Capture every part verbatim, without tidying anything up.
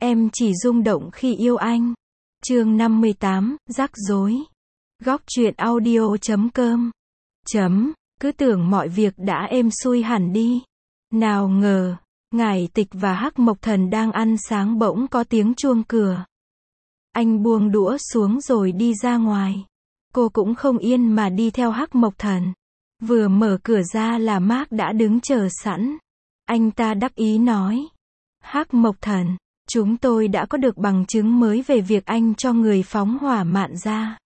Em chỉ rung động khi yêu anh. Chương năm mươi tám, rắc rối. Góc truyện audio chấm com. Chấm, cứ tưởng mọi việc đã êm xuôi hẳn đi. Nào ngờ, Ngải Tịch và Hắc Mộc Thần đang ăn sáng bỗng có tiếng chuông cửa. Anh buông đũa xuống rồi đi ra ngoài. Cô cũng không yên mà đi theo Hắc Mộc Thần. Vừa mở cửa ra là Mark đã đứng chờ sẵn. Anh ta đắc ý nói. Hắc Mộc Thần, chúng tôi đã có được bằng chứng mới về việc anh cho người phóng hỏa mạn ra.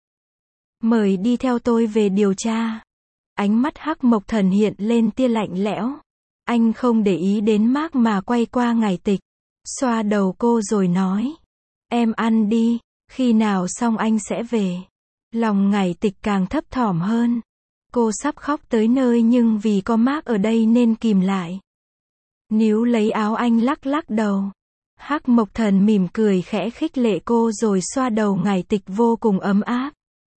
Mời đi theo tôi về điều tra. Ánh mắt Hắc Mộc Thần hiện lên tia lạnh lẽo. Anh không để ý đến Mark mà quay qua Ngải Tịch. Xoa đầu cô rồi nói. Em ăn đi, khi nào xong anh sẽ về. Lòng Ngải Tịch càng thấp thỏm hơn. Cô sắp khóc tới nơi nhưng vì có Mark ở đây nên kìm lại. Níu lấy áo anh lắc lắc đầu. Hắc Mộc Thần mỉm cười khẽ khích lệ cô rồi xoa đầu Ngải Tịch vô cùng ấm áp.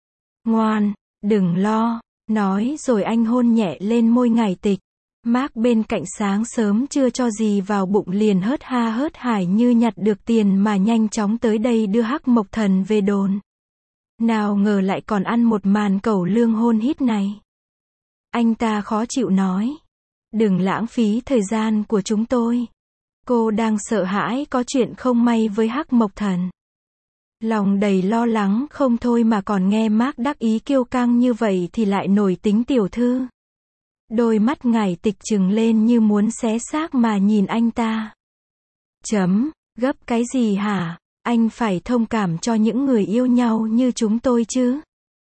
Ngoan, đừng lo, nói rồi anh hôn nhẹ lên môi Ngải Tịch. Mark bên cạnh sáng sớm chưa cho gì vào bụng liền hớt ha hớt hải như nhặt được tiền mà nhanh chóng tới đây đưa Hắc Mộc Thần về đồn. Nào ngờ lại còn ăn một màn cẩu lương hôn hít này. Anh ta khó chịu nói. Đừng lãng phí thời gian của chúng tôi. Cô đang sợ hãi có chuyện không may với Hắc Mộc Thần. Lòng đầy lo lắng không thôi mà còn nghe Mark đắc ý kiêu căng như vậy thì lại nổi tính tiểu thư. Đôi mắt Ngải Tịch trừng lên như muốn xé xác mà nhìn anh ta. Chấm, gấp cái gì hả? Anh phải thông cảm cho những người yêu nhau như chúng tôi chứ.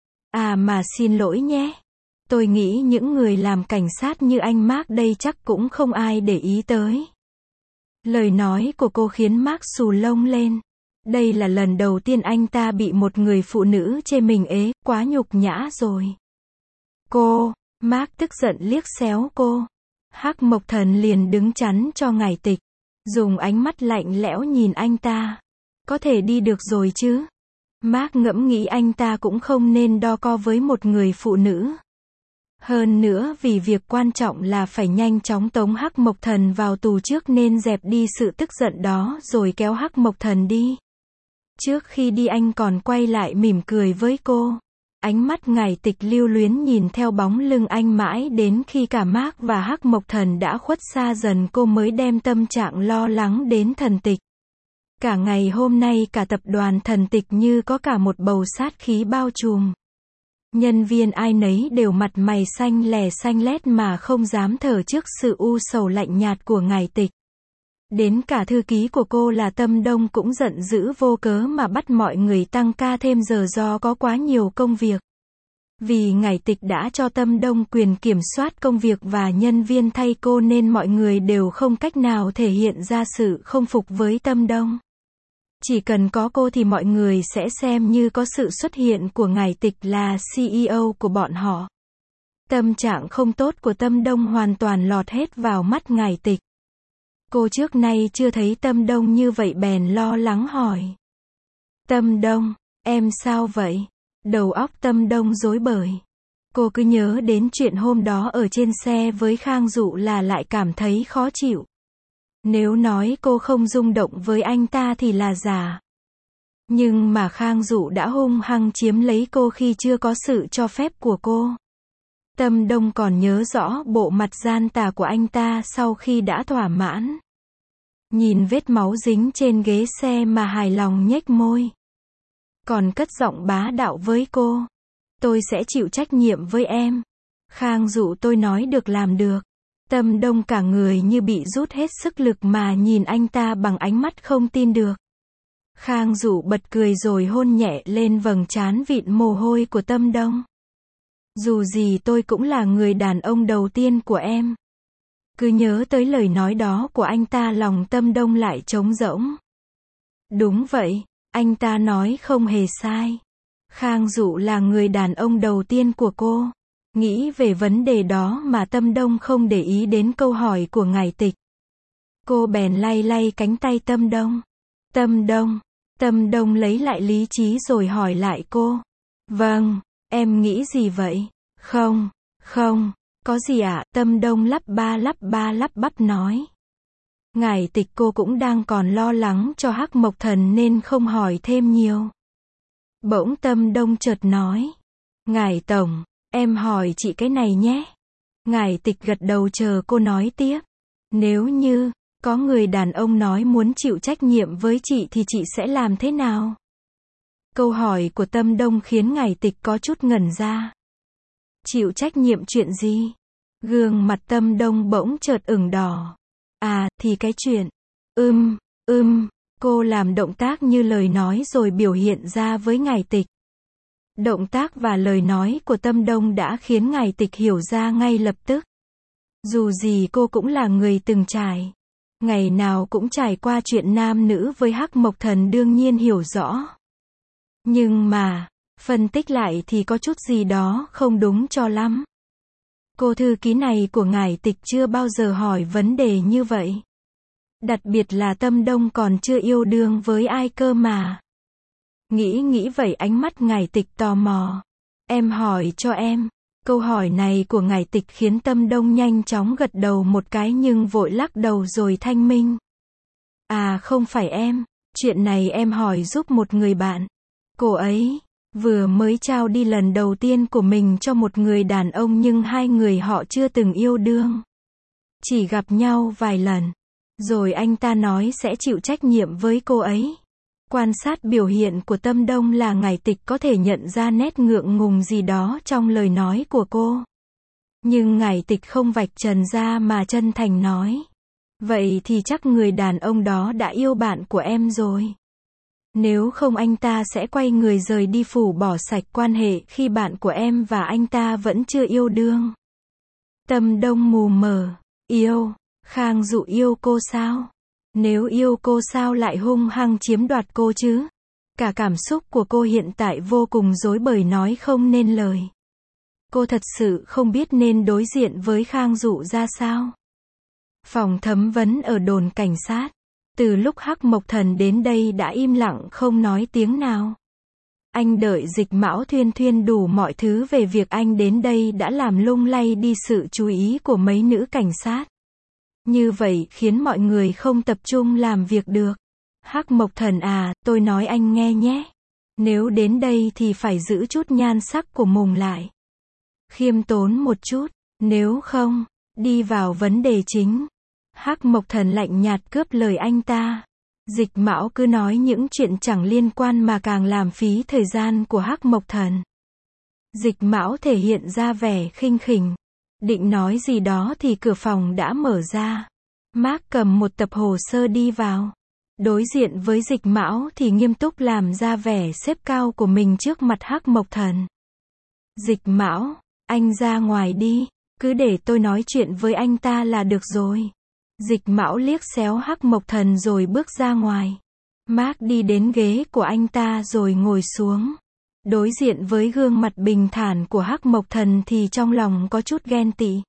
À mà xin lỗi nhé. Tôi nghĩ những người làm cảnh sát như anh Mark đây chắc cũng không ai để ý tới. Lời nói của cô khiến Mark xù lông lên. Đây là lần đầu tiên anh ta bị một người phụ nữ chê mình ế, quá nhục nhã rồi. Cô, Mark tức giận liếc xéo cô. Hắc Mộc Thần liền đứng chắn cho Ngải Tịch. Dùng ánh mắt lạnh lẽo nhìn anh ta. Có thể đi được rồi chứ? Mark ngẫm nghĩ anh ta cũng không nên đo co với một người phụ nữ. Hơn nữa vì việc quan trọng là phải nhanh chóng tống Hắc Mộc Thần vào tù trước nên dẹp đi sự tức giận đó rồi kéo Hắc Mộc Thần đi. Trước khi đi anh còn quay lại mỉm cười với cô. Ánh mắt Ngải Tịch lưu luyến nhìn theo bóng lưng anh mãi đến khi cả Mark và Hắc Mộc Thần đã khuất xa dần cô mới đem tâm trạng lo lắng đến Thần Tịch. Cả ngày hôm nay cả tập đoàn Thần Tịch như có cả một bầu sát khí bao trùm. Nhân viên ai nấy đều mặt mày xanh lè xanh lét mà không dám thở trước sự u sầu lạnh nhạt của Ngải Tịch. Đến cả thư ký của cô là Tâm Đông cũng giận dữ vô cớ mà bắt mọi người tăng ca thêm giờ do có quá nhiều công việc. Vì Ngải Tịch đã cho Tâm Đông quyền kiểm soát công việc và nhân viên thay cô nên mọi người đều không cách nào thể hiện ra sự không phục với Tâm Đông. Chỉ cần có cô thì mọi người sẽ xem như có sự xuất hiện của Ngải Tịch là xê e ô của bọn họ. Tâm trạng không tốt của Tâm Đông hoàn toàn lọt hết vào mắt Ngải Tịch. Cô trước nay chưa thấy Tâm Đông như vậy bèn lo lắng hỏi. Tâm Đông, em sao vậy? Đầu óc Tâm Đông rối bời. Cô cứ nhớ đến chuyện hôm đó ở trên xe với Khang Dụ là lại cảm thấy khó chịu. Nếu nói cô không rung động với anh ta thì là giả. Nhưng mà Khang Dụ đã hung hăng chiếm lấy cô khi chưa có sự cho phép của cô. Tâm Đông còn nhớ rõ bộ mặt gian tà của anh ta sau khi đã thỏa mãn. Nhìn vết máu dính trên ghế xe mà hài lòng nhếch môi. Còn cất giọng bá đạo với cô. Tôi sẽ chịu trách nhiệm với em. Khang Dụ tôi nói được làm được. Tâm Đông cả người như bị rút hết sức lực mà nhìn anh ta bằng ánh mắt không tin được. Khang Dụ bật cười rồi hôn nhẹ lên vầng trán vịn mồ hôi của Tâm Đông. Dù gì tôi cũng là người đàn ông đầu tiên của em. Cứ nhớ tới lời nói đó của anh ta lòng Tâm Đông lại trống rỗng. Đúng vậy, anh ta nói không hề sai. Khang Dụ là người đàn ông đầu tiên của cô. Nghĩ về vấn đề đó mà Tâm Đông không để ý đến câu hỏi của Ngải Tịch. Cô bèn lay lay cánh tay Tâm Đông. Tâm Đông, Tâm Đông lấy lại lý trí rồi hỏi lại cô. Vâng, em nghĩ gì vậy? Không, không, có gì ạ? À? Tâm Đông lắp ba lắp ba lắp bắp nói. Ngải Tịch cô cũng đang còn lo lắng cho Hắc Mộc Thần nên không hỏi thêm nhiều. Bỗng Tâm Đông chợt nói. Ngải Tổng, em hỏi chị cái này nhé. Ngải Tịch gật đầu chờ cô nói tiếp. Nếu như có người đàn ông nói muốn chịu trách nhiệm với chị thì chị sẽ làm thế nào? Câu hỏi của Tâm Đông khiến Ngải Tịch có chút ngẩn ra. Chịu trách nhiệm chuyện gì? Gương mặt Tâm Đông bỗng chợt ửng đỏ. À, thì cái chuyện. Ưm, ưm, cô làm động tác như lời nói rồi biểu hiện ra với Ngải Tịch. Động tác và lời nói của Tâm Đông đã khiến Ngải Tịch hiểu ra ngay lập tức. Dù gì cô cũng là người từng trải. Ngày nào cũng trải qua chuyện nam nữ với Hắc Mộc Thần đương nhiên hiểu rõ. Nhưng mà, phân tích lại thì có chút gì đó không đúng cho lắm. Cô thư ký này của Ngải Tịch chưa bao giờ hỏi vấn đề như vậy. Đặc biệt là Tâm Đông còn chưa yêu đương với ai cơ mà. Nghĩ nghĩ vậy ánh mắt Ngải Tịch tò mò. Em hỏi cho em. Câu hỏi này của Ngải Tịch khiến Tâm Đông nhanh chóng gật đầu một cái nhưng vội lắc đầu rồi thanh minh. À không phải em, chuyện này em hỏi giúp một người bạn. Cô ấy vừa mới trao đi lần đầu tiên của mình cho một người đàn ông nhưng hai người họ chưa từng yêu đương. Chỉ gặp nhau vài lần. Rồi anh ta nói sẽ chịu trách nhiệm với cô ấy. Quan sát biểu hiện của Tâm Đông là Ngải Tịch có thể nhận ra nét ngượng ngùng gì đó trong lời nói của cô. Nhưng Ngải Tịch không vạch trần ra mà chân thành nói. Vậy thì chắc người đàn ông đó đã yêu bạn của em rồi. Nếu không anh ta sẽ quay người rời đi phủ bỏ sạch quan hệ khi bạn của em và anh ta vẫn chưa yêu đương. Tâm Đông mù mờ. Yêu? Khang Dụ yêu cô sao? Nếu yêu cô sao lại hung hăng chiếm đoạt cô chứ? Cả cảm xúc của cô hiện tại vô cùng rối bời nói không nên lời. Cô thật sự không biết nên đối diện với Khang Dụ ra sao. Phòng thẩm vấn ở đồn cảnh sát. Từ lúc Hắc Mộc Thần đến đây đã im lặng không nói tiếng nào. Anh đợi Dịch Mão thuyên thuyên đủ mọi thứ về việc anh đến đây đã làm lung lay đi sự chú ý của mấy nữ cảnh sát. Như vậy khiến mọi người không tập trung làm việc được. Hắc Mộc Thần à, tôi nói anh nghe nhé. Nếu đến đây thì phải giữ chút nhan sắc của mùng lại. Khiêm tốn một chút, nếu không, đi vào vấn đề chính. Hắc Mộc Thần lạnh nhạt cướp lời anh ta. Dịch Mão cứ nói những chuyện chẳng liên quan mà càng làm phí thời gian của Hắc Mộc Thần. Dịch Mão thể hiện ra vẻ khinh khỉnh. Định nói gì đó thì cửa phòng đã mở ra. Mark cầm một tập hồ sơ đi vào. Đối diện với Dịch Mão thì nghiêm túc làm ra vẻ xếp cao của mình trước mặt Hắc Mộc Thần. Dịch Mão, anh ra ngoài đi. Cứ để tôi nói chuyện với anh ta là được rồi. Dịch Mão liếc xéo Hắc Mộc Thần rồi bước ra ngoài. Mark đi đến ghế của anh ta rồi ngồi xuống. Đối diện với gương mặt bình thản của Hắc Mộc Thần thì trong lòng có chút ghen tị.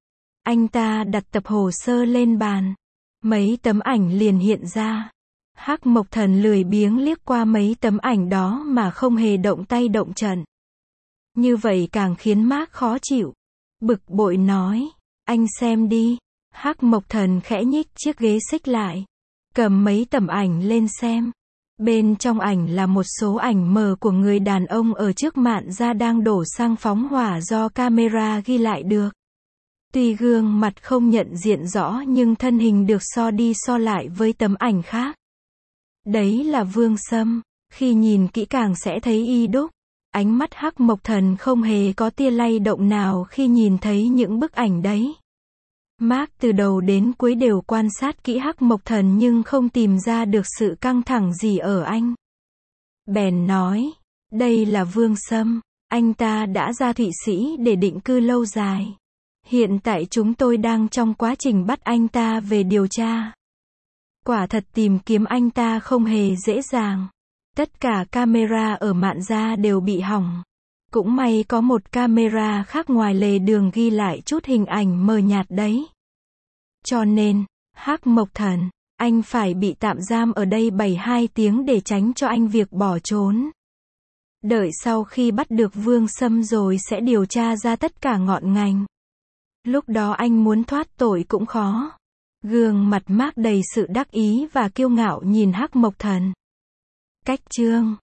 Anh ta đặt tập hồ sơ lên bàn. Mấy tấm ảnh liền hiện ra. Hắc Mộc Thần lười biếng liếc qua mấy tấm ảnh đó mà không hề động tay động chân. Như vậy càng khiến Mark khó chịu. Bực bội nói, anh xem đi. Hắc Mộc Thần khẽ nhích chiếc ghế xích lại. Cầm mấy tấm ảnh lên xem. Bên trong ảnh là một số ảnh mờ của người đàn ông ở trước mạn ra đang đổ xăng phóng hỏa do camera ghi lại được. Tuy gương mặt không nhận diện rõ nhưng thân hình được so đi so lại với tấm ảnh khác. Đấy là Vương Sâm. Khi nhìn kỹ càng sẽ thấy y đúc. Ánh mắt Hắc Mộc Thần không hề có tia lay động nào khi nhìn thấy những bức ảnh đấy. Mark từ đầu đến cuối đều quan sát kỹ Hắc Mộc Thần nhưng không tìm ra được sự căng thẳng gì ở anh. Bèn nói, đây là Vương Sâm, anh ta đã ra Thụy Sĩ để định cư lâu dài. Hiện tại chúng tôi đang trong quá trình bắt anh ta về điều tra. Quả thật tìm kiếm anh ta không hề dễ dàng. Tất cả camera ở mạn gia đều bị hỏng. Cũng may có một camera khác ngoài lề đường ghi lại chút hình ảnh mờ nhạt đấy. Cho nên, Hắc Mộc Thần, anh phải bị tạm giam ở đây bảy mươi hai tiếng để tránh cho anh việc bỏ trốn. Đợi sau khi bắt được Vương Sâm rồi sẽ điều tra ra tất cả ngọn ngành. Lúc đó anh muốn thoát tội cũng khó. Gương mặt Mark đầy sự đắc ý và kiêu ngạo nhìn Hắc Mộc Thần. Cách chương